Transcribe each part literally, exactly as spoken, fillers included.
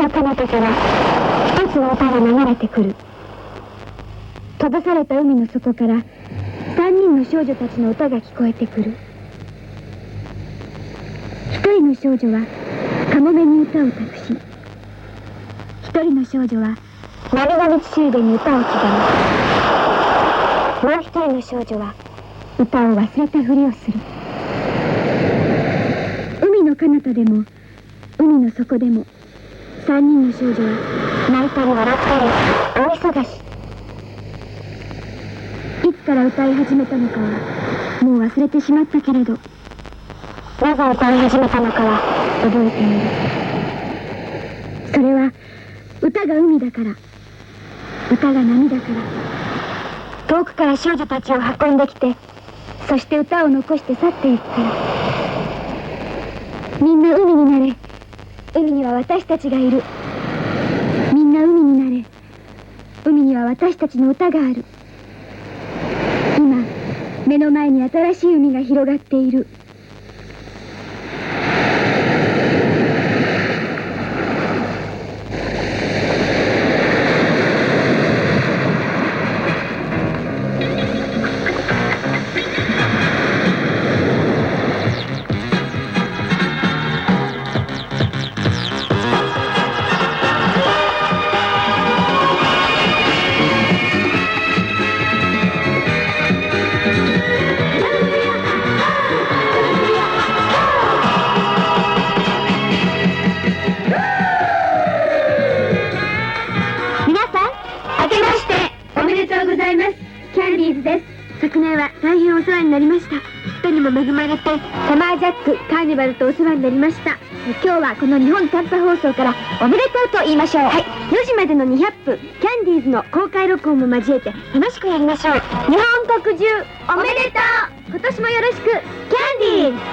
の彼方から一つの歌が流れてくる。閉ざされた海の底から三人の少女たちの歌が聞こえてくる。一人の少女はカモメに歌を託し、一人の少女は涙道しるべに歌を刻む。もう一人の少女は歌を忘れたふりをする。海の彼方でも海の底でも三人の少女は泣いたり笑ったり大忙し。いつから歌い始めたのかはもう忘れてしまったけれど、なぜ歌い始めたのかは覚えている。それは歌が海だから、歌が波だから。遠くから少女たちを運んできて、そして歌を残して去っていくから。みんな海になれ。海には私たちがいる。みんな海になれ。海には私たちの歌がある。今目の前に新しい海が広がっている。昨年は大変お世話になりました。人にも恵まれてサマージャックカーニバルとお世話になりました。今日はこの日本短波放送からおめでとうと言いましょう。はい、よじまでのにひゃっぷんキャンディーズの公開録音も交えて楽しくやりましょう。日本国中おめでとう。今年もよろしくキャンディーズ。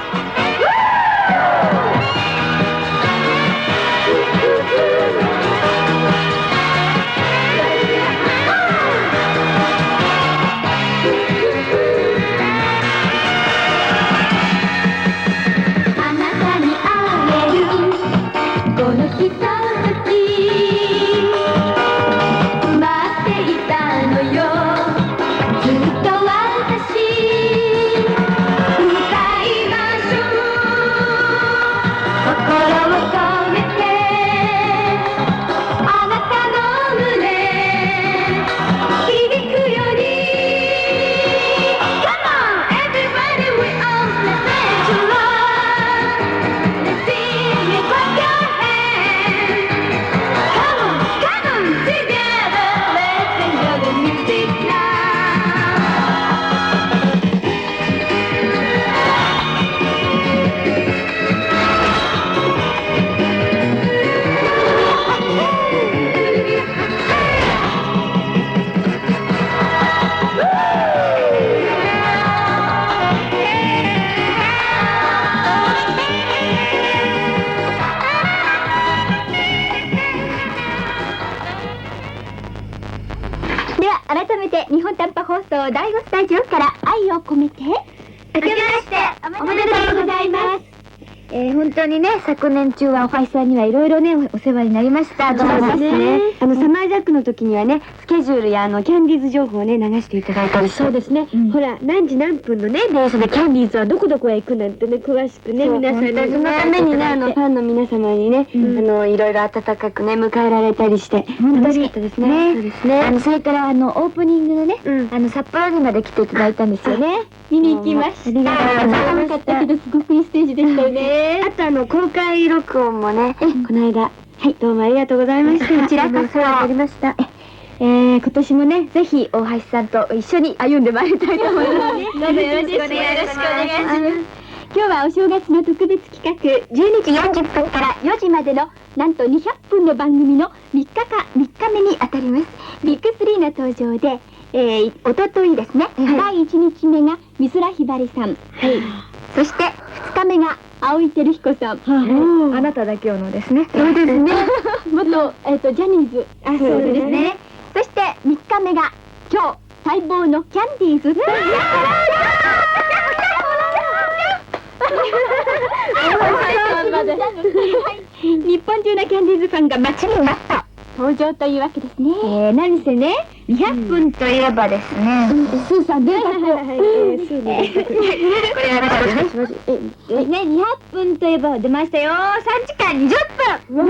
改めて日本短波放送第五スタジオから愛を込めて明けましておめでとうございます。えー、本当にね、昨年中はおファイさんにはいろいろねお世話になりました。そうですね。あのサマージャックの時にはね、スケジュールやあのキャンディーズ情報をね流していただいたりして。そうですね、うん、ほら何時何分のね電車でキャンディーズはどこどこへ行くなんてね詳しくね皆さんにそのためにねあのファンの皆様にね、うん、あのいろいろ温かくね迎えられたりして楽しかったですね。そうですね。あのそれからあのオープニングのね、うん、あの札幌にまで来ていただいたんですよね。見に行きました。ありがとうございます。寒かったけどすごくいいステージでしたよね。あとあの公開録音もね、この間はいどうもありがとうございました。こちらこそお世話になりました。えー、今年もねぜひ大橋さんと一緒に歩んでまいりたいと思いますね。どうぞよろしくお願いします。今日はお正月の特別企画じゅうにじよんじゅっぷんからよじまでのなんとにひゃっぷんの番組のみっかかみっかめにあたります。ビッグスリーの登場で、えー、おとといですね、はい、だいいちにちめが美空ひばりさん、はい、そしてふつかめが青井輝彦さん、はあ、あなただけをのですね。そうですね。元、えっとジャニーズ、あ、そうですね。そしてみっかめが今日待望のキャンディーズ。大橋さんまで。 日本中のキャンディーズファンが待ちに待った登場というわけですね。えー、何せね、にひゃっぷんといえばですね。スーさん、電卓を。これはね、しましえ、ね、にひゃっぷんといえば出ましたよ。さんじかんにじゅっぷん。わー、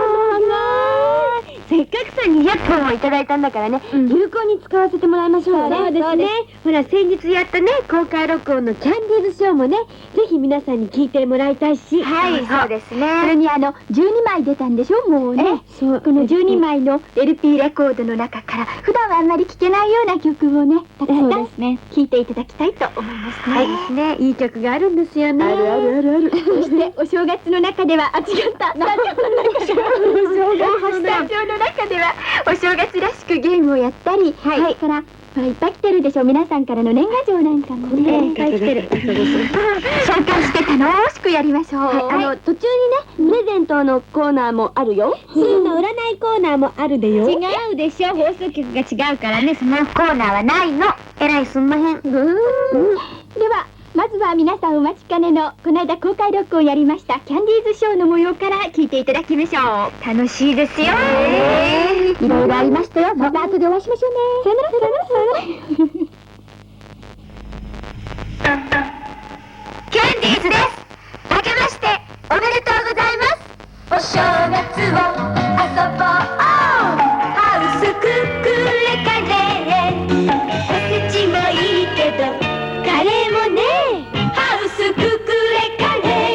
せっかくさ、にひゃっぷんをいただいたんだからね、有効に使わせてもらいましょうね。そうですね。ほら、先日やったね、公開録音のキャンディーズショーもね、ぜひ皆さんに聞いてもらいたいし。はい、そうですね。それにあの、じゅうにまい出たんでしょ、もうね。このじゅうにまいの エルピー レコードの中から、普段はあんまり聴けないような曲をね、たくさん聴いていただきたいと思いますね。はいですね。いい曲があるんですよね。あるあるあるある。そして、お正月の中では、あ、違った。スタジオの中では、スタジオの中では、お正月らしくゲームをやったり、はい。から、ほら、いっぱい来てるでしょ。皆さんからの年賀状なんかもね。いっぱい来てる。紹介して楽しくやりましょう。あの、途中にね、プレゼントのコーナーもあるよ。すぐの占いコーナーもあるでよ。違うでしょ。放送局が違うからね、そのコーナーはないの。えらいすんまへん。では、まずは皆さんお待ちかねの、この間公開録音やりました、キャンディーズショーの模様から聞いていただきましょう。楽しいですよ。いろいろありましたよ。また後でお会いしましょうね。さよなら、さよなら、さよなら。キャンディーズです。明けまして、おめでとうございます。お正月を遊ぼう。ハウスクックレカレー。おせちもいいけど、カレーもね。ハウスクックレカレー。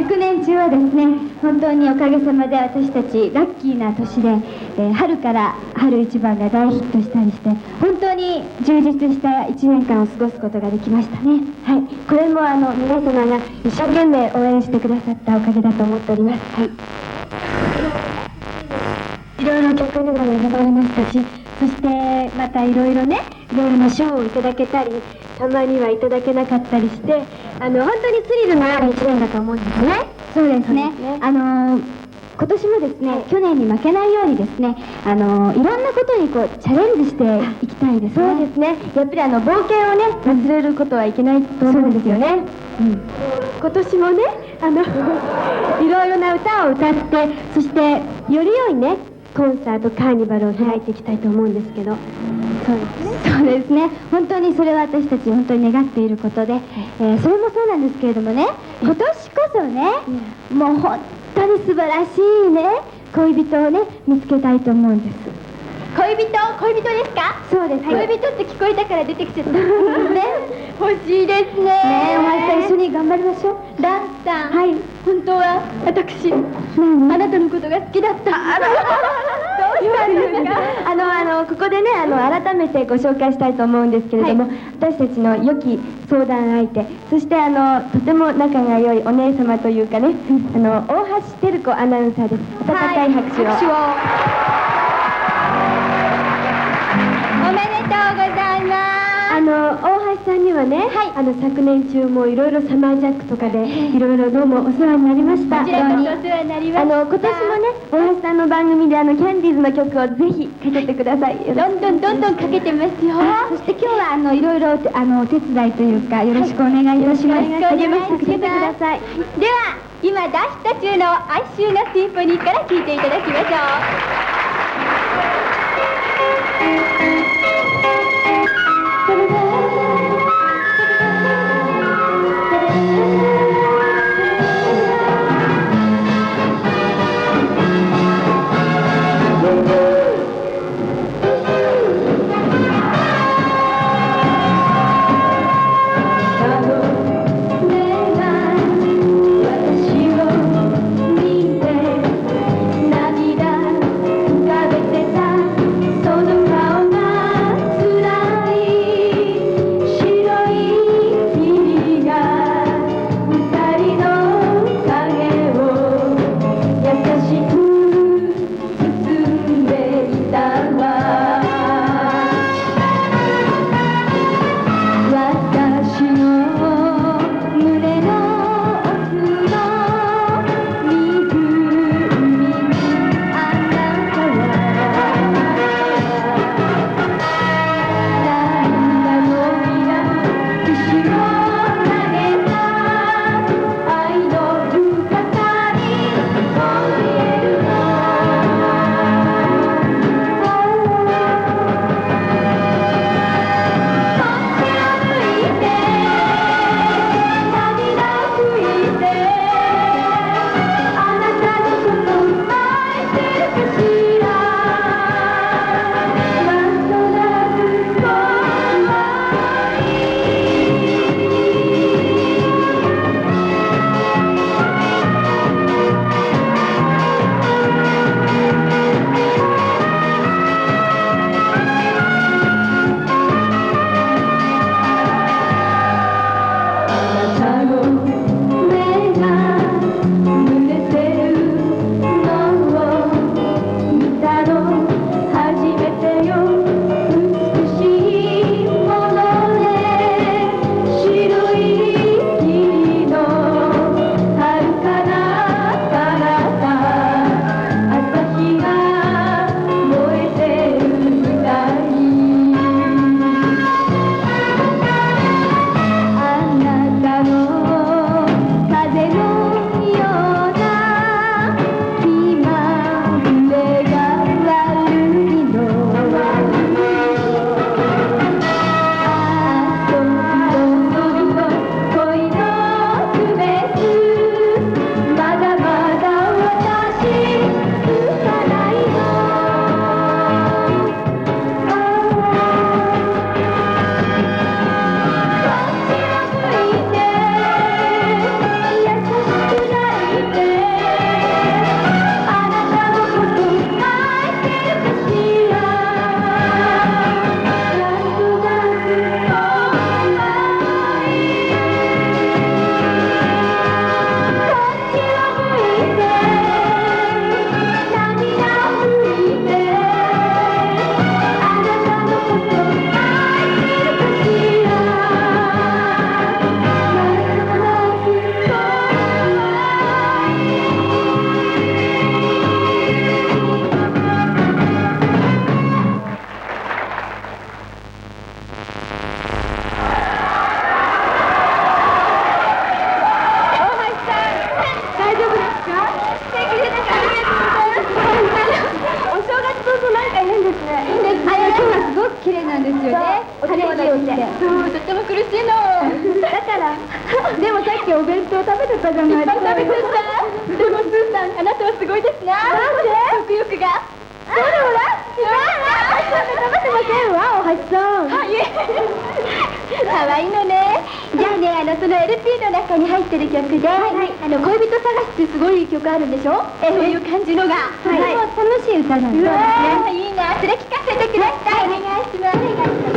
昨年中はですね、本当におかげさまで私たちラッキーな年で、えー春から春一番が大ヒットしたりして、本当に充実したいちねんかんを過ごすことができましたね。はい、これもあの皆様が一生懸命応援してくださったおかげだと思っております。はい、いろいろ曲にも選ばれましたし、そしてまたいろいろね、いろいろな賞をいただけたり、たまにはいただけなかったりして、あの本当にスリルのあるいちねんだと思うんですね。そうですね。あのー今年もですね、去年に負けないようにですね、あのーいろんなことにこうチャレンジしていきたいですね。そうですね。やっぱりあの冒険をね、忘れることはいけないと思うんですよね。うん、今年もね、あのいろいろな歌を歌って、そしてより良いね、コンサート、カーニバルを開いていきたいと思うんですけど。そうですね。そうですね。本当にそれは私たち本当に願っていることで、えーそれもそうなんですけれどもね、今年こそね、もう本当に素晴らしいね、恋人をね、見つけたいと思うんです。恋人恋人ですか？そうです。恋人って聞こえたから出てきちゃったね。欲しいですね。ねえ、お前さん一緒に頑張りましょう。ランさん、はい、本当は私、あなたのことが好きだった。どうしたんですか？あのあのここでね、あの改めてご紹介したいと思うんですけれども、はい、私たちの良き相談相手、そしてあのとても仲が良いお姉様というかね、うん、あの大橋照子アナウンサーです。温かい拍手を。はい、拍手をおめでとうございます。あの大橋さんにはね、はい、あの昨年中もいろいろサマージャックとかでいろいろどうもお世話になりました。こちらこそお世話になりました。あの今年もね、大橋さんの番組であのキャンディーズの曲をぜひかけてください。どんどんどんどんかけてますよ。そして今日はあのいろいろあのお手伝いというかよろしくお願いいたします。よろしくお願いします。かけてください。では今大ヒット中の哀愁のシンフォニーから聴いていただきましょう。涙浮かべてたその顔がなんですよね。 お友達って。 そう、とっても苦しいの。 だから、でもさっきお弁当食べてたじゃないですか。 いっぱい食べてた。でもスーさん、あなたはすごいですな。 なんで？ 食欲が。 ほらほら。食べてませんわ、おはちさん。 はい。可愛いのね。じゃあね、あのその エルピー の中に入ってる曲で、あの恋人探しってすごい曲あるんでしょ？そういう感じのが。 それは楽しい歌なんですね。 いいな。それ聞かせてください。お願いします。お願いします。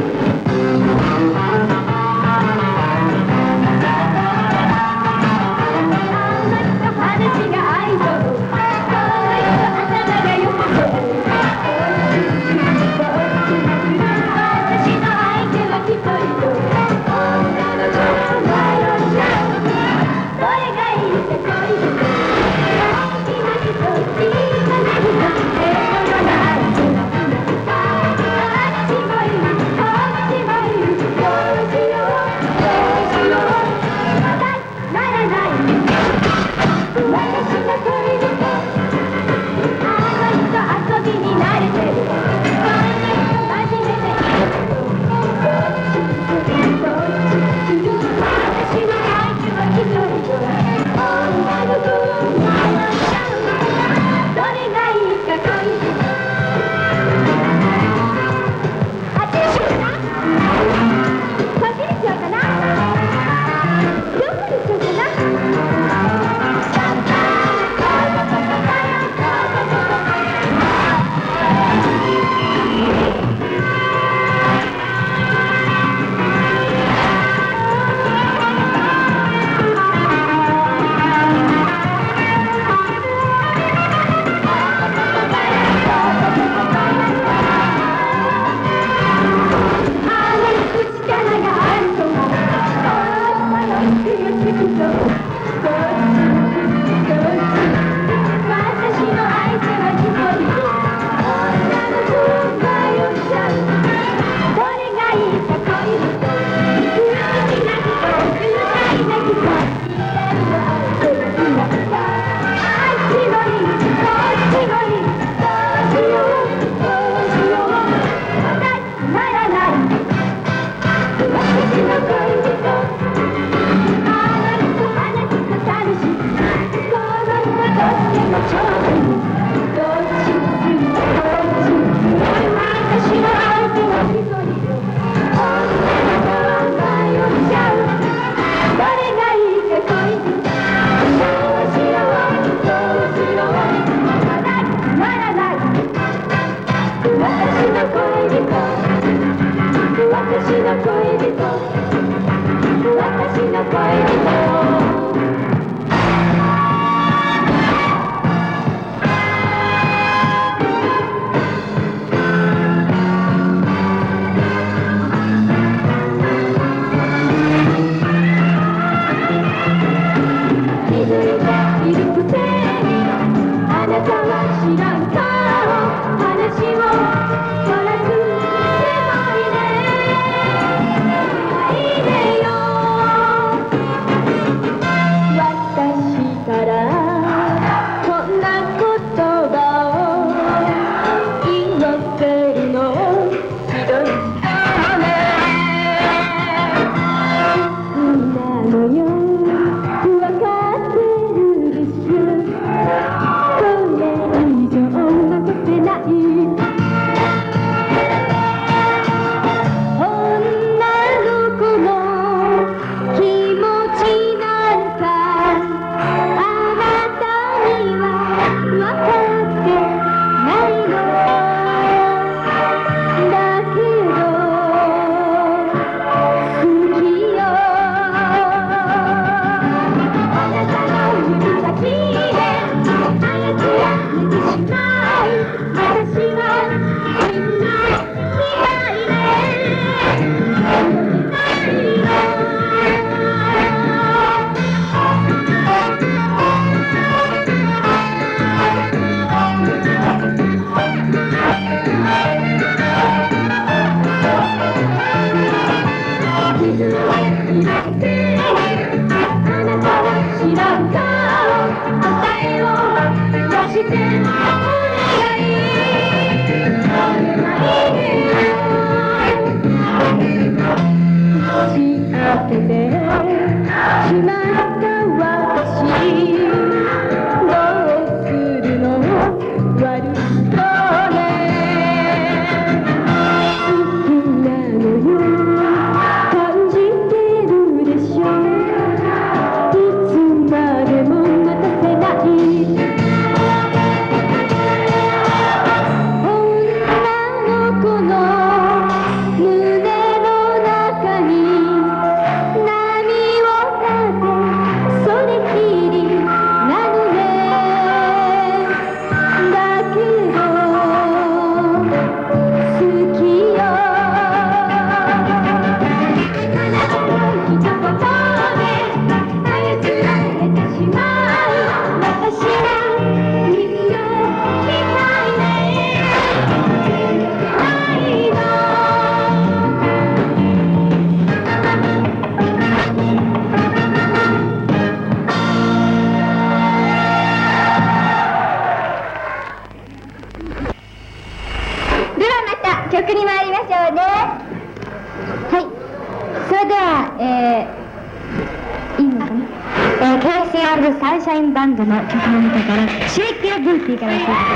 シャインバンドの曲の中から「シェイク・ヨー・ブーティー」から聴いてくださ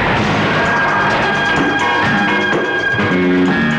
い。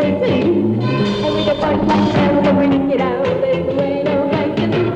they see. And we get party like hell, then we nick it out. There's the way nobody can do.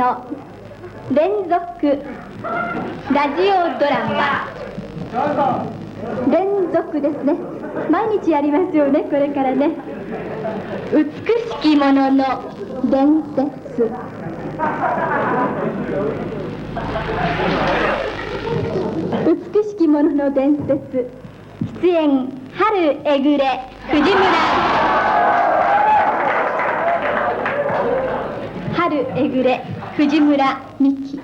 の連続ラジオドラマ、連続ですね。毎日やりますよね、これからね。美しきものの伝説。美しきものの伝説。出演春えぐれ藤村春えぐれ藤村美希。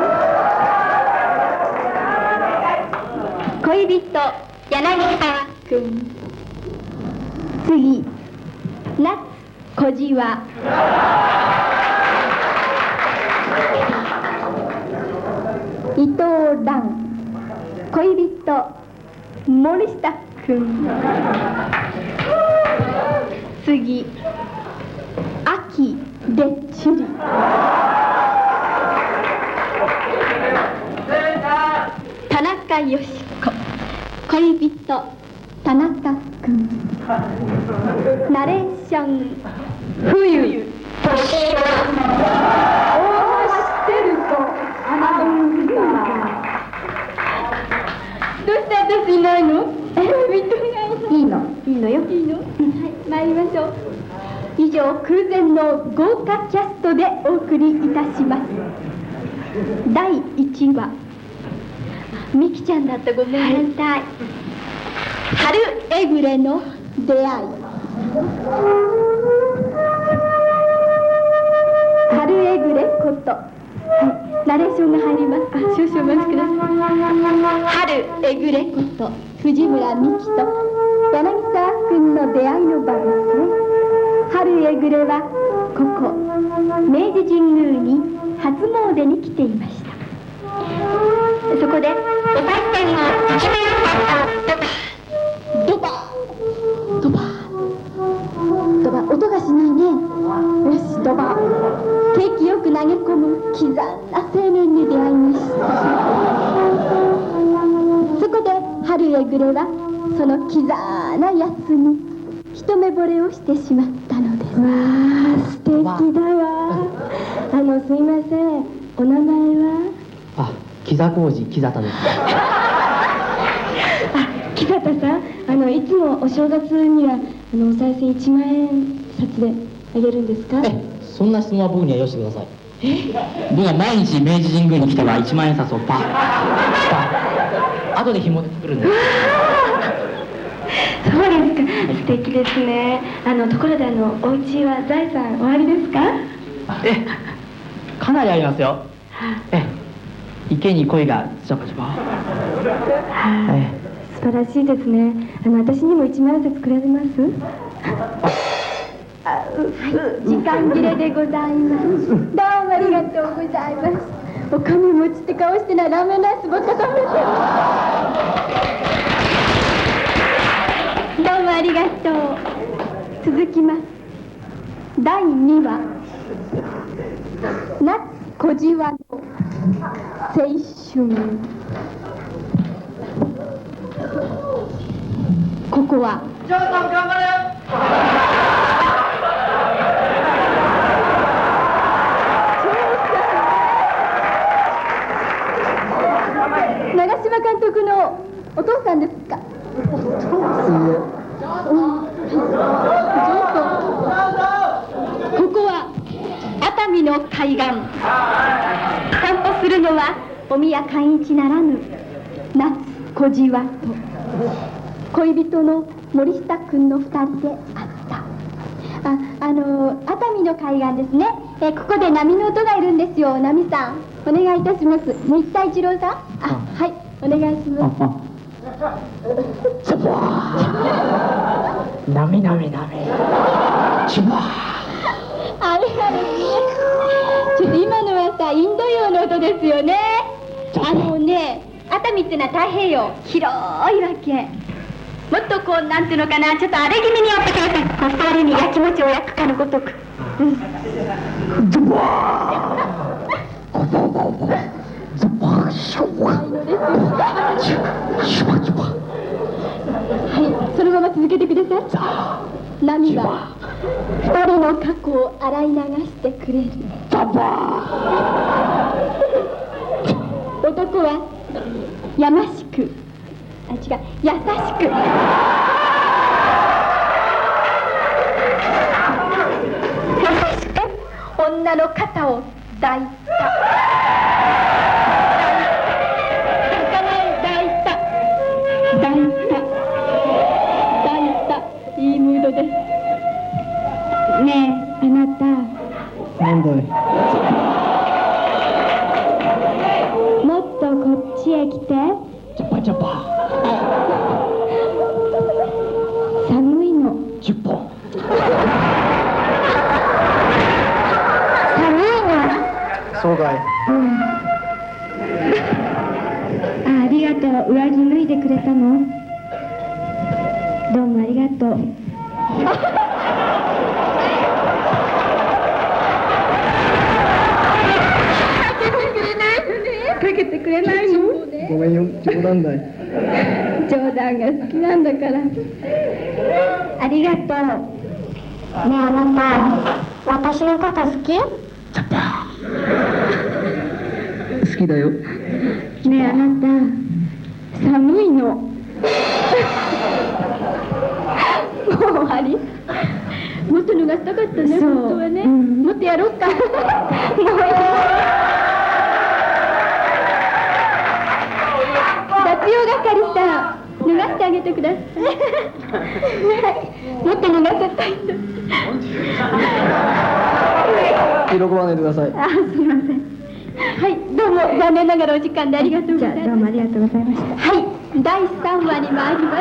恋人柳沢君。次夏小じわ。伊藤蘭。恋人森下君。次秋レッチリ。田中よし子。恋人田中君。ナレーション冬。おー、知ってるとアナウンサー。どうして私いないの？え、人がいいの。いいのよ。いいの？はい、参りましょう。以上、空前の豪華キャストでお送りいたします。だいいちわ。みきちゃんだった、ごめんなさい。春えぐれの出会い。春えぐれこと。はい、ナレーションが入ります。あ、少々お待ちください。春えぐれこと藤村美希と柳沢君の出会いの場ですね。春えぐれはここ明治神宮に初詣に来ていました。そこでお賽銭を一面ドバドバドバ、音がしないね。よし、ドバ。景気よく投げ込む刻んだ青年に出会いました。そこで春えぐれはその刻んだやつに一目惚れをしてしまったのです。わあ、素敵だわ。あの、すいません、お名前は？ あ、木田浩二、木田です。 あ、木田さん、あの、いつもお正月にはあのお賽銭いちまんえん札であげるんですか？ え、そんな質問は僕にはよしてください。僕は毎日明治神宮に来てはいちまんえん札をパッパッ後で紐で作るんです。 そうですか、素敵ですね。あの、ところであの、お家は財産おありですか？ え、かなりありますよ。え、池に鯉がちょこちょこ。 はい、素晴らしいですね。あの、私にもいちまんえん札くれます？はい、時間切れでございます。どうもありがとうございます。お金持ちって顔してない、ラーメンライスばっか食べてる。どうもありがとう。続きます。だいにわ。夏小じわの青春。ここはジョーさん頑張れよ。 長嶋監督のお父さんですか？お父さん。ここは熱海の海岸。散歩するのはお宮寛一ならぬ夏小じわと恋人の森下君の二人であった。あ、あの熱海の海岸ですね。えここで波の音がいるんですよ。波さん、お願いいたします。新田一郎さん、あ、はい、お願いします。 チュワー。なみなみなみ。チュワー。 あれあれね。ちょっと今のはさ、インド洋の音ですよね。あのね、熱海ってのは太平洋広いわけ。もっとこう、なんていうのかな、ちょっと荒れ気味にやってください。コスト割に焼き餅を焼くかのごとく。うん。 ズバー。ズバーシュワー。シュワシュワ。 はい、そのまま続けてください。波は二人の過去を洗い流してくれる。 ャパー。 男はやましく、あ、違う、優しく、優しく女の肩を抱いた。抱いた抱いた抱いた、いいムードです。ねえ、あなた、 なんだい。 もっとこっちへ来て。 チャパチャパ。 寒いの。 じゅっぽん。 寒いの。 そうかい。 うん。あ、ありがとう。上着脱いでくれたの？どうもありがとう。かけてくれないの？ ごめんよ、冗談だい。 冗談が好きなんだから。ありがとう。ねえ、あなた、私のこと好き？ チャパー。好きだよ。 ねえ、あなた、寒いの。もう終わり？もっと脱がしたかったね、本当はね。うん、もっとやろうか。もういい。雑用係さん、脱がしてあげてください。もっと脱がせたいんです。 喜ばないでください。 あ、すいません。はい、どうも残念ながらお時間でありがとうございます。じゃあ、どうもありがとうございました。はい、だいさんわに参ります。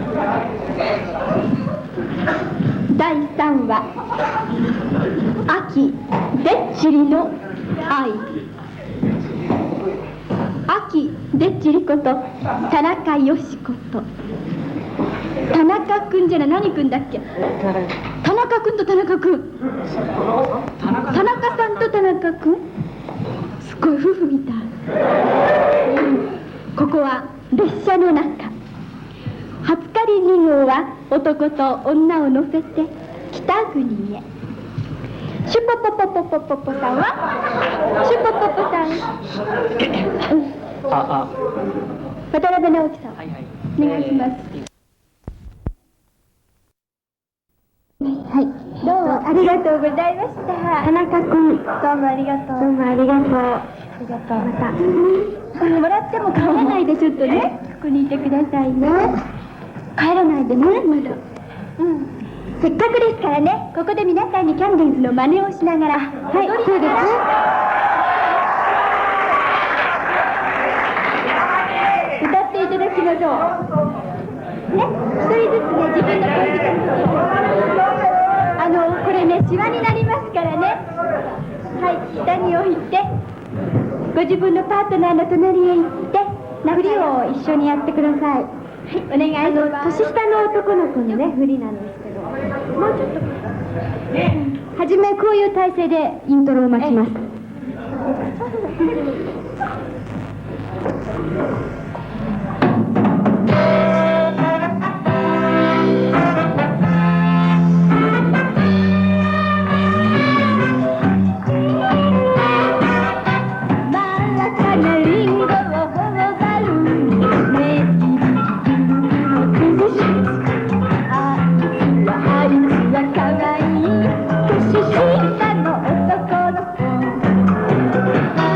だいさんわ、秋でっちりの愛。秋でっちりこと田中よしこと。田中くんじゃない、何くんだっけ？田中くんと田中くん。田中さんと田中くん。すごい夫婦みたい。ここは列車の中。はつかりにごうは男と女を乗せて北国へ。シュポポポポポポポさんはシュポポポさん、うん、 あ、あ、 渡辺直樹さん、 はいはい、 お願いします。はい、どうもありがとうございました。田中君、どうもありがとう。どうもありがとう。ありがとう。また。もらっても帰らないで、ちょっとね。ここにいてくださいね。帰らないでね、まだ。うん。せっかくですからね、ここで皆さんにキャンディーズの真似をしながら。はい、そうです。歌っていただきましょう。ね、一人ずつね、自分の恋人に。あの、これね、シワになりますからね。はい、下に置いて、ご自分のパートナーの隣へ行って、振りを一緒にやってください。はい、お願いします。年下の男の子のね、振りなんですけど。もうちょっと。はじめ、こういう体勢でイントロを待ちます。「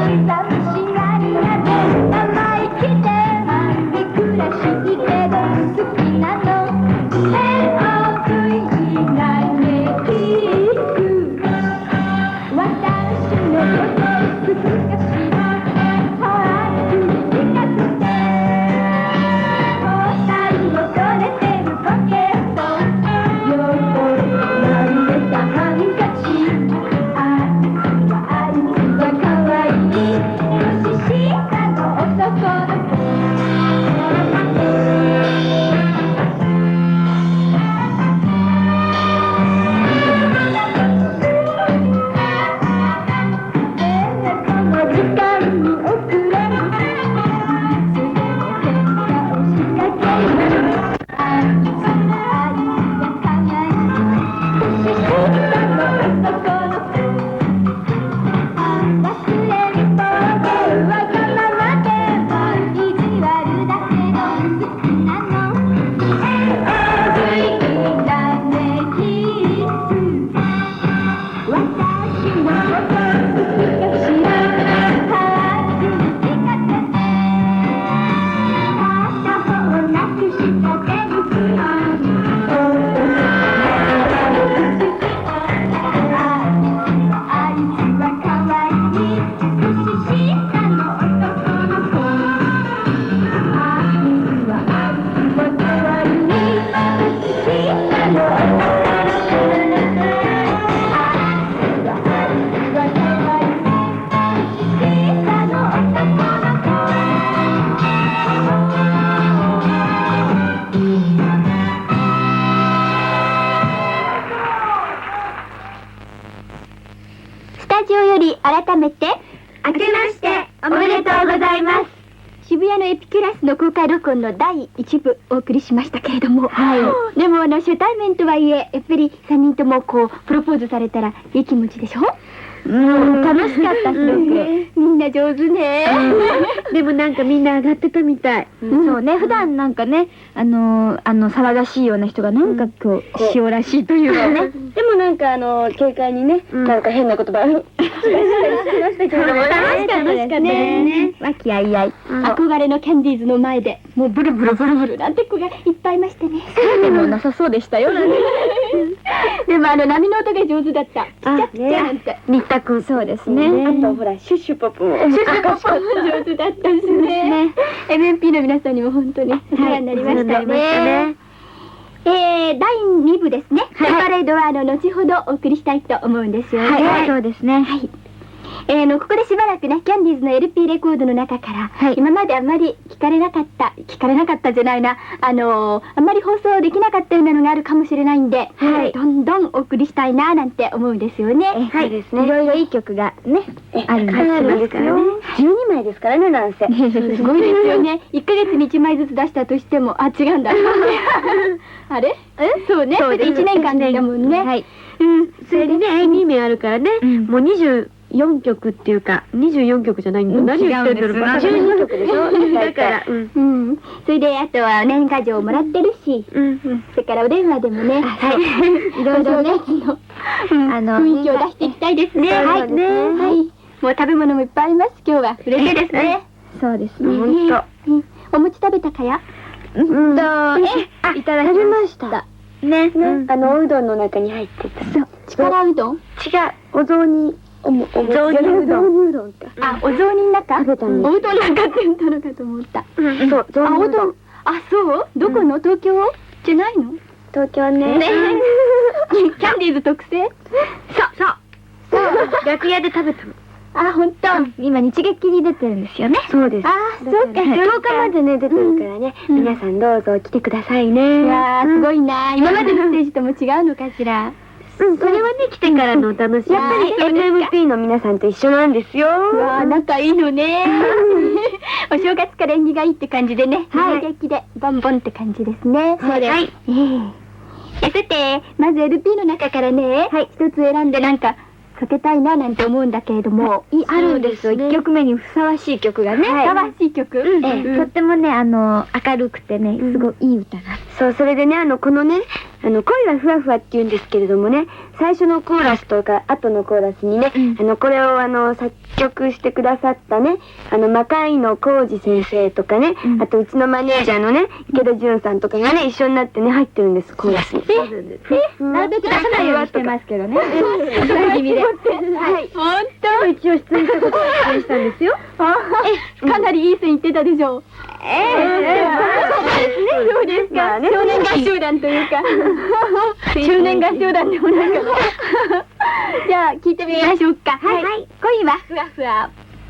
おめでとうございます。渋谷のエピキュラスの公開録音のだいいち部お送りしましたけれども、はい、でもあの初対面とはいえやっぱりさんにんともこうプロポーズされたらいい気持ちでしょ。うん楽しかったすごくみんな上手ね。 でもなんかみんな上がってたみたい。 そうね、普段なんかねあのあの騒がしいような人がなんかこう塩らしいというかね。 でもなんかあの軽快にねなんか変な言葉をしましたけども楽しかったですね。 和気あいあい憧れのキャンディーズの前でもうブルブルブルブルなんて子がいっぱいいましたね。 でもなさそうでしたよ。 でもあの波の音が上手だった。ちっちゃくちゃなんて。 そうですね。あとほらシュッシュポップもシュッシュポップ上手だったですね。エムエムピー の皆さんにも本当にお世話になりましたね。えー、だいに部ですね。パレードはあの後ほどお送りしたいと思うんですよね。 はい、そうですね。 はい。えー、のここでしばらくねキャンディーズの エルピー レコードの中から、はい、今まであんまり聞かれなかった聞かれなかったじゃないなあのー、あんまり放送できなかったようなのがあるかもしれないんで、はい、どんどんお送りしたいななんて思うんですよね。 はい、ですね。 いろいろいい曲がねあるんですからね。じゅうにまいですからねなんせ。 すごいですよね。いっかげつにいちまいずつ出したとしてもあ違うんだ。あれ？え？そうね。それでいちねんかんでだもんね。はい。 うん。それでねにめいあるからね。もうにじゅうよんきょくっていうかにじゅうよんきょくじゃないんだ。何言ってんだろう。 じゅうにきょくでしょ。だからうんそれであとは年賀状もらってるしそれからお電話でもねいろいろねあの雰囲気を出していきたいですね。はいね。はいもう食べ物もいっぱいあります。今日は嬉しいですね。そうですね。 本当お餅食べたかや。 うんとえいただきました。 ねあのおうどんの中に入ってた。 そう力うどん。 違うお雑煮おもお雑煮うどんうどんか。 あお雑煮の中食べたの。 おうどんの中って言ったのかと思った。 そう雑煮うどん。 あそうどこの東京じゃないの。 東京ね。 キャンディーズ特製。そうそうそう楽屋で食べたの。 あ本当今日劇に出てるんですよね。 そうです。 あそうかとおかまでね出てるからね皆さんどうぞ来てくださいね。 いやすごいな今までのステージとも違うのかしら。 うんそれはね来てからのお楽しみ。やっぱり エムエムピー の皆さんと一緒なんですよ。 わあ仲いいのね。お正月から縁起がいいって感じでね劇でボンボンって感じですね。 そうです。はい。 さてまず エルピー の中からね一つ選んでなんかかけたいななんて思うんだけれども、 あるんですよ。いっきょくめにふさわしい曲がね。 ふさわしい曲。 とってもねあの明るくてねすごいいい歌な。そうそれでねあのこのねあの恋はふわふわって言うんですけれどもね最初のコーラスとか後のコーラスにねあのこれをあの作曲してくださったねあの魔界の浩二先生とかねあとうちのマネージャーのね池田純さんとかがね一緒になってね入ってるんですコーラスに。 なるべく出さないようにしてますけどね。はい、本当。 一応出演したことを出演したんですよ。 え、かなりいい線いってたでしょう。ええ、そうですか。少年合唱団というか、中年合唱団でもないかな。じゃあ聞いてみましょうか。はい、恋はふわふわ。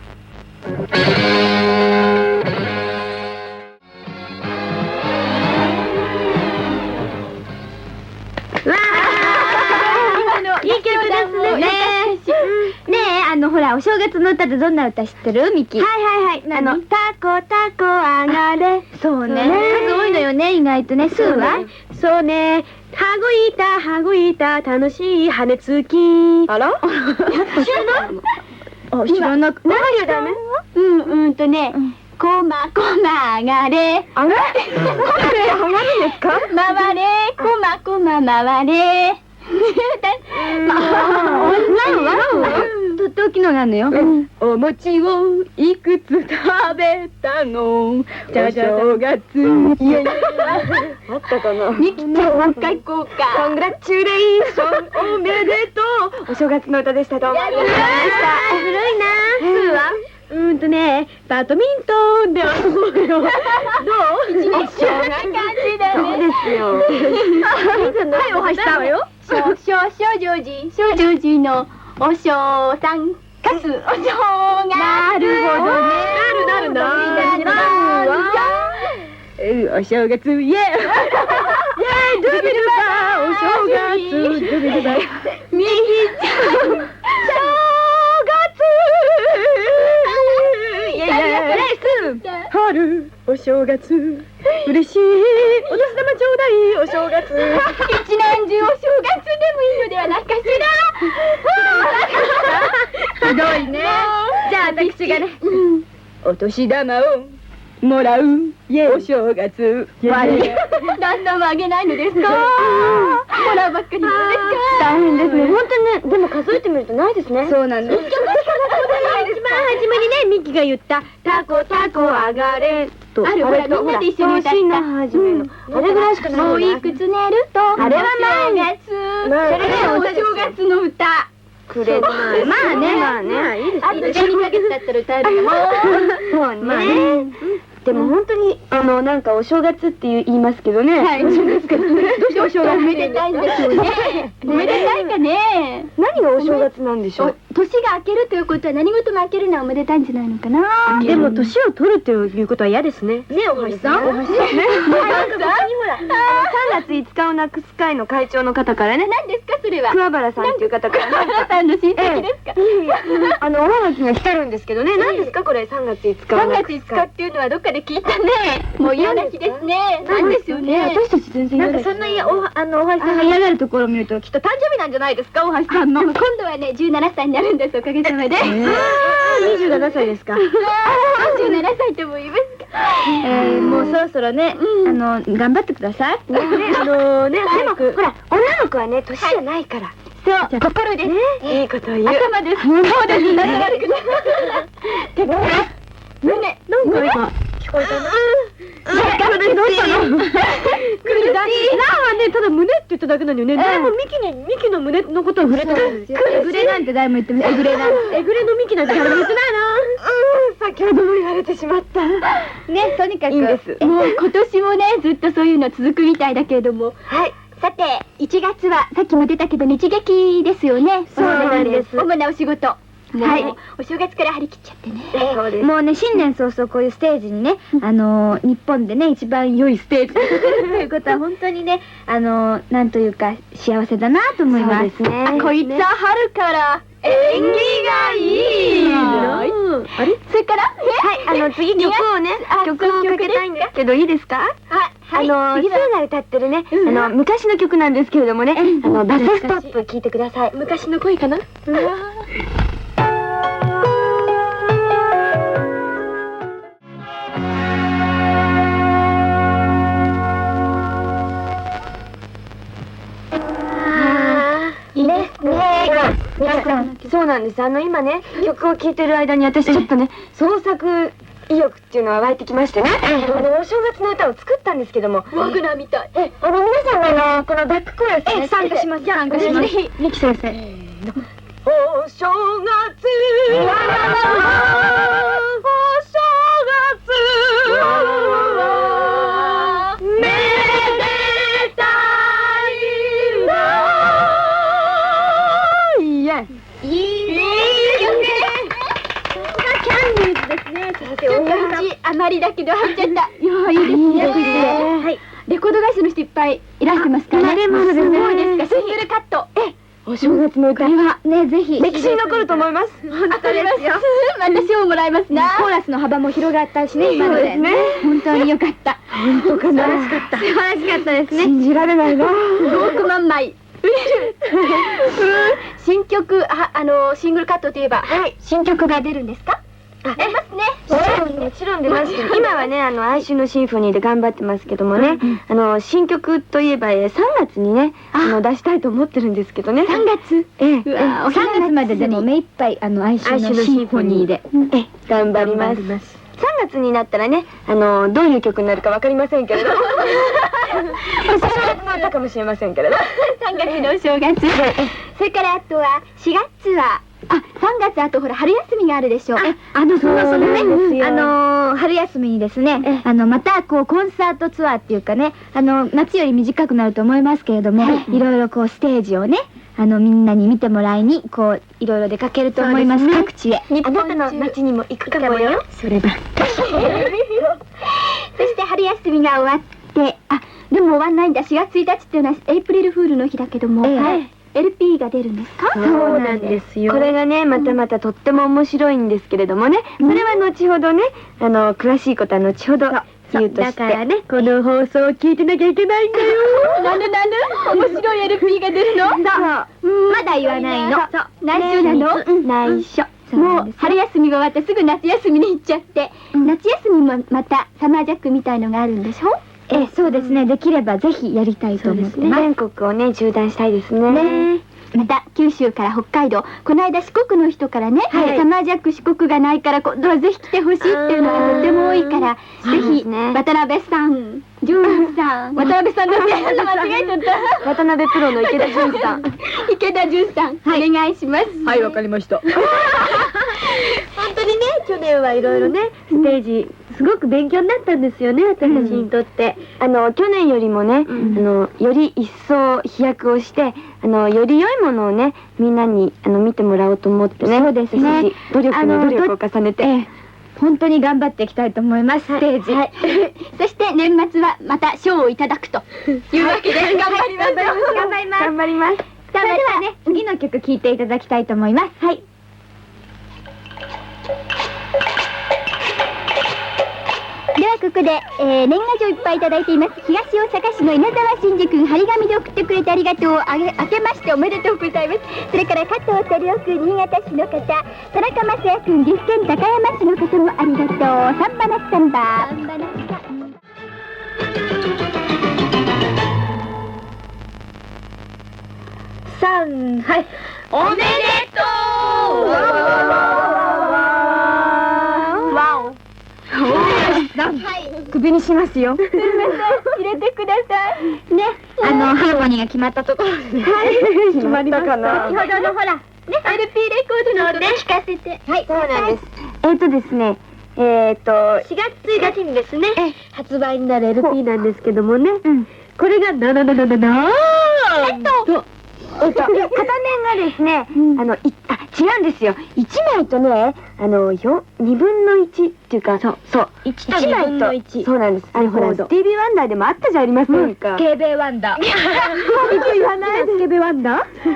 わあ、今のいい曲ですね。ねえ、あのほらお正月の歌ってどんな歌知ってる？ミキ。はいはいはい。あのタコタコ上がれ。そうね。数多いのよね意外とね。スーは？ そうね。羽子板羽子板楽しい羽根つき。あら？知らない？ あ知らなく。何がダメ？うんうんとね。コマコマ上がれ。 あれ？コマで上がるんですか？ 回れコマコマ回れ。女はとっておきのなのよ。お餅をいくつ食べたの？じゃじゃ正月。いやいやあったかな。 ミキちゃんもう一回行こうか。 コングラチュレーションおめでとう。お正月の歌でした。どうもありがとうございました。 古いな。スーは？ うーんとね、バドミントンで遊ぼうよ。どう？ 一緒な感じだね。 そうですよ。はい、おはしたわよ。 少々少女寺少女寺のお正さんかすお正が。なるほどね。 なるなるなるなる。お正月イエーイ。イエーイドゥビルバーお正月ドゥビルバー。 みきちゃん。 春お正月嬉しいお年玉ちょうだいお正月一年中お正月でもいいのではないかしら。ひどいね。 じゃあ私がねお年玉をもらうお正月悪い。何度もあげないのですか。もらうばっかりですか。 大変ですね。本当にね、でも数えてみるとないですね。そうなんです。一番初めにね、ミキが言ったタコタコ上がれと、 あるほらみんなで一緒に歌った年の初めのあれぐらいしかない。 もういくつ寝るとあれはお正月。それでお正月の歌。 くれない。まあね、まあね。いいですあとじゅうにかげつだったら歌えるかそうね。でも本当にあのなんかお正月って言いますけどね。はい。お正月どうしてお正月？ おめでたいんですよね。おめでたいかね。 何がお正月なんでしょう。 年が明けるということは何事も明けるのはおめでたいんじゃないのかな。 でも年を取るということは嫌ですね。ね、おはしさん。おはしさん。ね。ほら、さんがついつかをなくす会の会長の方からね。 何ですかそれは。 桑原さんっていう方から。 桑原さんの親戚ですか。 あのおはがきが来てるんですけどね。何ですかこれさんがついつか。 さんがついつかっていうのはどっかで聞いたね。もう嫌な日ですね。なんですよね。 私たち全然嫌だ。なんかそんなおあのおはしさんが嫌がるところを見るときっと誕生日なんじゃないですかおはしさんの。 今度はねじゅうななさいになるんですおかげさまで。 にじゅうななさいですか。 にじゅうななさいとも言いますか。 もうそろそろねあの頑張ってください。ねあのねでもほら女の子はね年じゃないから。 そう心です。 いいこと言う。 頭です。そうです。手が胸なんか今聞こえたな。どうしたの？ランはねただ胸って言っただけなのよね。誰もミキにミキの胸のことを触れてないんですよ。 えぐれなんて誰も言ってない。えぐれなんて。 えぐれのミキなんて誰も言ってないな。うん先ほども言われてしまった。 ねとにかくいいんです。 もう今年もねずっとそういうの続くみたいだけれども。 はい。 さていちがつはさっきも出たけど日劇ですよね。 そうなんです。 主なお仕事。 はい。 お正月から張り切っちゃってね。 もうね新年早々こういうステージにねあの日本でね一番良いステージということは本当にねあのなんというか幸せだなと思います。 そうですね。こいつは春から縁起がいい。 あれ？ それからはいあの次曲をね曲をかけたいんですけどいいですか？あのスーが歌ってるねあの昔の曲なんですけれどもねあのバスストップ聞いてください。 昔の恋かな？ そうなんです。あの今ね曲を聴いてる間に私ちょっとね創作意欲っていうのは湧いてきましてねあのお正月の歌を作ったんですけどもワグナーみたい。 えあの皆さんあのこのバックコーラスに参加します。 参加します。 ミキ先生お正月お正月めでたいないやいいね。 キャンディーズですね。 ちょっとうちあまりだけど入っちゃった。いやいいですね。はい。レコード会社の人いっぱいいらしてますからね。 すごいですか。シングルカット。え。 お正月の歌はねぜひ歴史に残ると思います。 本当ですよ。また賞をもらいますな。 コーラスの幅も広がったしね。 そうですね。本当に良かった。 本当かな。素晴らしかった。素晴らしかったですね。信じられないな。 ごおくまんまい。新曲ああのシングルカットといえばはい新曲が出るんですか？出ますね。 もちろん出ます。今はねあの哀愁のシンフォニーで頑張ってますけどもねあの新曲といえばさんがつにねあの出したいと思ってるんですけどね。 さんがつええさんがつまででも目いっぱいあの哀愁のシンフォニーでえ頑張ります。さんがつになったらねあのどういう曲になるかわかりませんけれどお正月の歌かもしれませんけれどさんがつのお正月それからあとはしがつはあさんがつあとほら春休みがあるでしょう。 あのそのそのねあの春休みにですねあのまたこうコンサートツアーっていうかねあの夏より短くなると思いますけれどもいろいろこうステージをねあのみんなに見てもらいにこういろいろ出かけると思います。各地へあなたの町にも行くかもよ。そればそして春休みが終わってあでも終わんないんだ。しがつついたちっていうのはエイプリルフールの日だけどもエルピー が出るんですか？ そうなんですよ。これがね、またまたとっても面白いんですけれどもね、それは後ほどね、あの詳しいことは後ほど言うとして。だからね、この放送を聞いてなきゃいけないんだよ。 なんでなんで面白い エルピー が出るの？そう。まだ言わないの。そう。内緒なの？ 内緒。 もう春休みが終わってすぐ夏休みに行っちゃって、夏休みもまたサマージャックみたいのがあるんでしょ？ え、そうですね。できればぜひやりたいと思ってます。全国をね、縦断したいですね。 また九州から北海道、この間四国の人からね、サマージャック四国がないから今度はぜひ来てほしいっていうのがとても多いから、ぜひ渡辺さん、淳さん、渡辺さんだって間違えちゃった。 渡辺プロの池田淳さん、 池田淳さん、お願いします。 はい、わかりました。 本当にね、去年はいろいろね、ステージすごく勉強になったんですよね、私たちにとって。あの去年よりもね、あのより一層飛躍をして、あのより良いものをね、みんなにあの見てもらおうと思ってね。そうですね。努力に努力を重ねて、 本当に頑張っていきたいと思います、ステージ。そして年末はまた賞をいただくというわけで頑張ります。頑張ります。 頑張ります。 それではね、次の曲聴いていただきたいと思います。はい。ではここで、えー、年賀状いっぱいいただいています。東大阪市の稲沢真司君、張り紙で送ってくれてありがとう。あげ明けましておめでとうございます。それから加藤照夫君、新潟市の方、田中雅也君、岐阜県高山市の方もありがとう。サンバナスサンバサンバナスサンバさん、はい、おめでとう。わお。首にしますよ。すみません、入れてください。ね、あのハーモニーが決まったところで。はい、決まりましたか。先ほどのほら、ね、エルピー レコードの音で聞かせて。はい、 そうなんです。えっとですね、えっとしがつついたちにですね、発売になる エルピー なんですけどもね、これがななななななえっと。えっと、片面がですね、あの、い、あ、違うんですよ。いちまいとね、あの、よ、にぶんのいちっていうか、そう、そう、いちとにぶんのいち。そうなんです。あの、ほら、スティービー・ワンダーでもあったじゃありませんか。 スケベワンダー。 悪く言わないで。スケベワンダー悪く言わ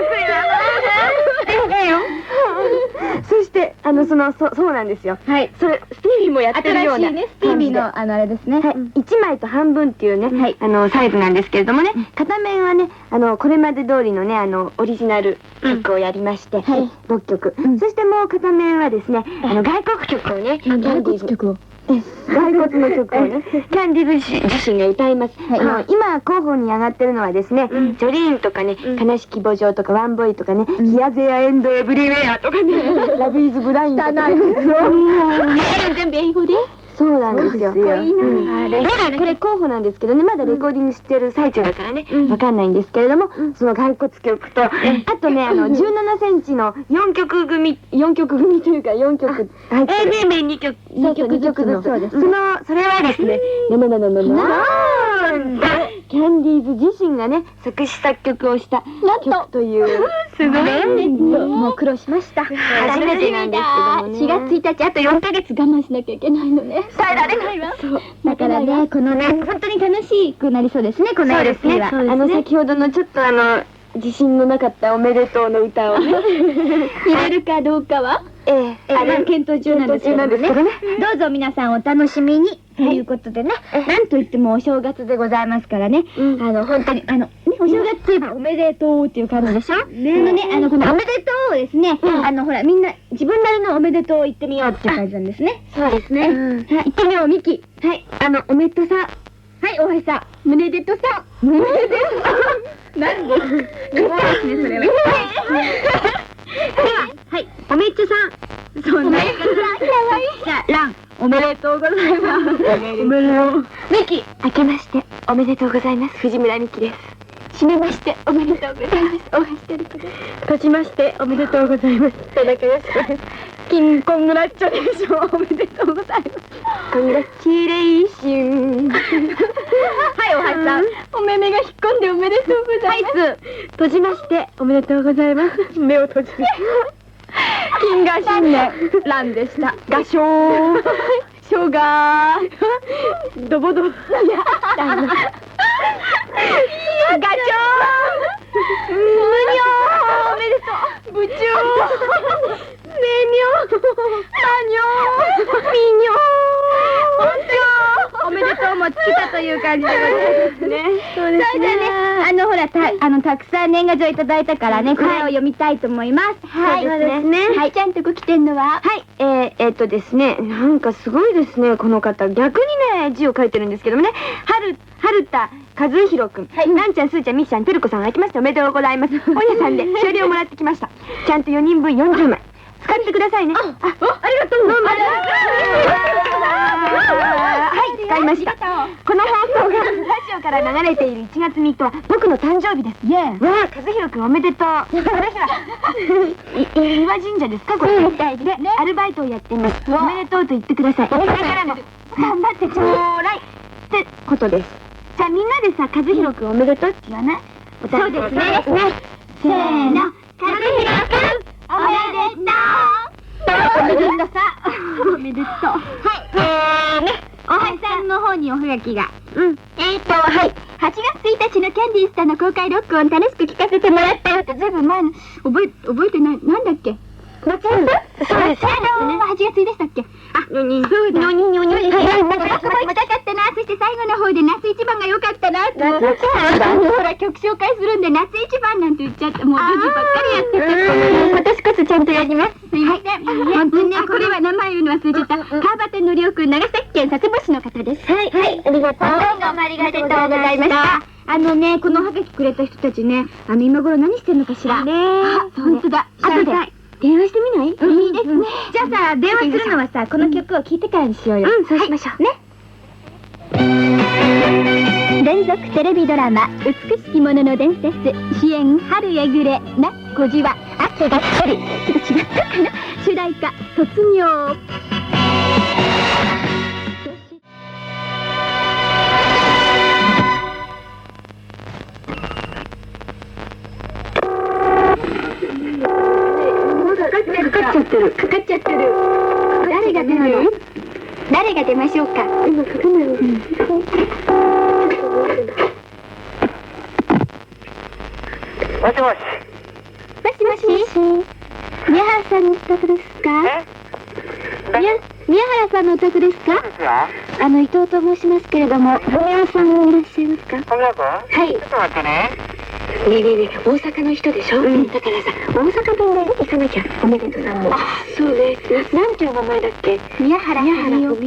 ないで。よ。そして、あの、その、そ、そうなんですよ。はい。それ、スティービーもやってるような。新しいね、スティービーの、あの、あれですね。はい。いちまいと半分っていうね、あの、サイズなんですけれどもね、片面はね、あの、これまで通りのね、あの、オリジナル曲をやりまして、ろっきょく。そしてもう片面はですね、あの、外国曲をね、 外国曲を。 外国の曲をね、キャンディーズ自身が歌います。あの、今候補に上がってるのはですね、ジョリーンとかね、悲しき墓場とか、ワンボーイとかね、ヒアゼアエンドエブリウェアとかね、ラブイズブラインとかね。 全部英語で？ そうなんですよ。これ候補なんですけどね、まだレコーディングしてる最中だからね、わかんないんですけれども、その骸骨曲と、あとね、あの、じゅうななセンチのよんきょく組、よんきょく組というかよんきょく入ってる。エービー 面にきょく、にきょくずつの。その、それはですね、ななななななキャンディーズ自身がね、作詞作曲をした曲という。 すごい。もう苦労しました。 初めてなんですけどもね。 しがつついたち、あとよんかげつ我慢しなきゃいけないのね。耐えられないわ。だからね、このね、本当に楽しくなりそうですね、この エルピー は。 あの、先ほどのちょっとあの、自信のなかったおめでとうの歌をね、 入れるかどうかは、 ええ、 あの、検討中なんですけどね。どうぞ皆さんお楽しみに。ということでね、なんといってもお正月でございますからね、あの、本当に、あの、ね、お正月といえばおめでとうっていう感じでしょ？ね。のね、あの、このおめでとうをですね、あの、ほら、みんな、自分なりのおめでとうを言ってみようっていう感じなんですね。 そうですね。 はい、言ってみよう、ミキ。はい、あの、おめでとさん。はい、大橋さん。胸でとさん。胸でとさん。なんで？すごいですね、それは。では、はい、おめっちょさん。そんな。おめっちょさん、かわいい。じゃあ、ラン。おめでとうございます。おめでとう。ミキ。 明けましておめでとうございます。藤村美希です。 締めましておめでとうございます。大橋照子です。 立ちましておめでとうございます。田中よしこです。 キンコングラッチョレーションおめでとうございます。 コングラッチュレーション。 はい、大橋さん。お目目が引っ込んでおめでとうございます。はい、 閉じましておめでとうございます。目を閉じて。 金河新年ランでした。合唱ショガードボドボガチョーおめでとう。部長。めにょ。まにょ。みにょ。おめでとうも尽きたという感じでございますね。そうですね。あのほらたあのたくさん年賀状いただいたからね、これを読みたいと思います。はい。そうですね。はい。ちゃんとこ来てんのは、はい。えーえっとですね、なんかすごいですねこの方。逆にね字を書いてるんですけどもね、はる春田和弘くん、なんちゃんすーちゃんみっちゃんてるこさんが来ました。おめでとうございます。本屋さんでしおりをもらってきました。ちゃんとよにんぶんよんじゅうまい使ってくださいね。あ、ありがとう。どうも。はい、使いました。この放送がラジオから流れているいちがつみっかは僕の誕生日です。わあ、和弘くんおめでとう。私は岩神社ですかこれ。でアルバイトをやっています。おめでとうと言ってください。これからも頑張ってちょうだいってことです。じゃあみんなでさ、和弘くんおめでとうって言わない？そうですね。せーの、和弘くんおめでとう。おめでとうさ。おめでとう。はい。おはさんの方におはがきが。うん。えっと、はい。はちがつついたちのキャンディースさんの公開録音楽しく聞かせてもらったよってずいぶん前の、覚え、覚えてない、なんだっけ？間違えた？そうです。はちがつついたちでしたっけ？あ、そうだ。のににょにょ。はい。なんかすごい近かったな。そして最後の方で夏一番が良かったなって。夏一番？ほら曲紹介するんで夏一番なんて言っちゃって、もうジョジョばっかりやってて。私こそちゃんとやります。すいません。本当にね、これは名前言うの忘れちゃった。川端のりおくん、長崎県佐世保市の方です。はい。はい。ありがとう。どうもありがとうございました。あのね、このおはがきくれた人たちね、あの今頃何してんのかしら。ねえ。あ、本当だ。後で。電話してみない？いいですね。じゃあさ、電話するのはさ、この曲を聴いてからにしようよ。うん、そうしましょう。ね。連続テレビドラマ「美しきものの伝説」主演春えぐれなこじわ汗がっぽりちょっと違ったかな。主題歌「卒業」。かかっちゃってる。かかっちゃってる。誰が出るの？誰が出ましょうか。今かかないの。もしもし。もしもし。宮原さんのお宅ですか？宮宮原さんのお宅ですか？あの伊藤と申しますけれども、文雄さんいらっしゃいますか？文雄君？はい。ちょっと待ってね。ねえねえねえ、大阪の人でしょ、うん、だからさ、大阪弁で行かなきゃ、おめでとうさんも。あ、そうね。なんていう名前だっけ？宮原文雄くん。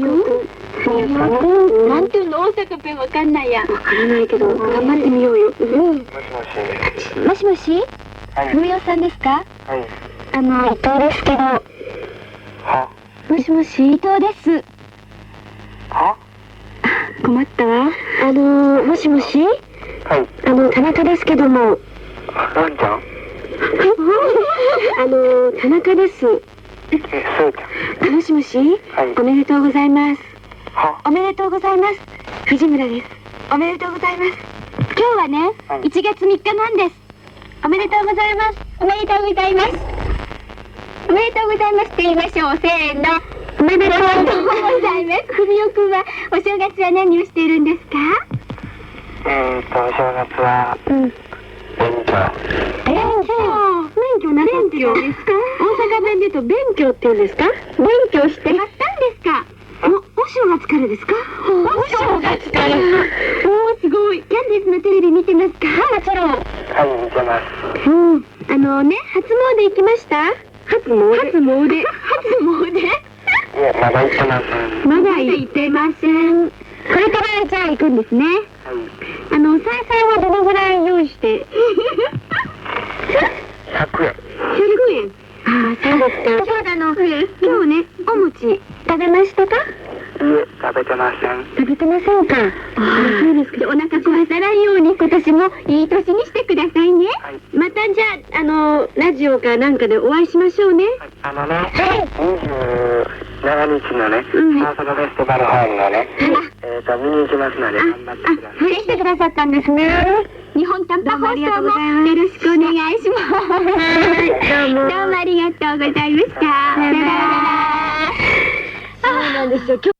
なんていうの？大阪弁わかんないや。わからないけど、頑張ってみようよ。うん。もしもし。もしもし？はい。文雄さんですか？はい。あの、伊藤ですけど。は？もしもし、伊藤です。は？困ったわ。あの、もしもし？はい。あの、田中ですけども。なんちゃん？あの、田中です。え、そうちゃん。もしもし？はい。おめでとうございます。は？おめでとうございます。藤村です。おめでとうございます。今日はね、はい、いちがつみっかなんです。おめでとうございます。おめでとうございます。おめでとうございますって言いましょう。せーの。おめでとうございます。文雄くんは、お正月は何をしているんですか？えーと、お正月は、うん、勉強。勉強免許何勉強ですか？大阪弁で言うと勉強って言うんですか？勉強してましたんですか？お、お正月からですか？お正月から。おー、すごい。キャンディーズのテレビ見てますか？もちろん。はい、見てます。うん。あのね、初詣行きました？初詣？初詣。初詣？いや、まだ行ってません。まだ行ってません。これからじゃあ行くんですね。はい。あの、お賽銭はどのぐらい用意して？ひゃくえん。ひゃくえん。ああ、そうですか。そうだの。今日ね、お餅食べましたか？いえ、食べてません。食べてませんか。ああ、そうですか。お腹壊さないように今年もいい年にしてくださいね。はい。またじゃあ、あの、ラジオかなんかでお会いしましょうね。はい、あのね、はい、にじゅうしちにちのね、大阪フェスティバルホールのね、えっと、見に行きますので、頑張ってください。来てくださったんですね。日本短波放送もよろしくお願いします。はい、どうも。どうもありがとうございました。さよなら。そうなんですよ。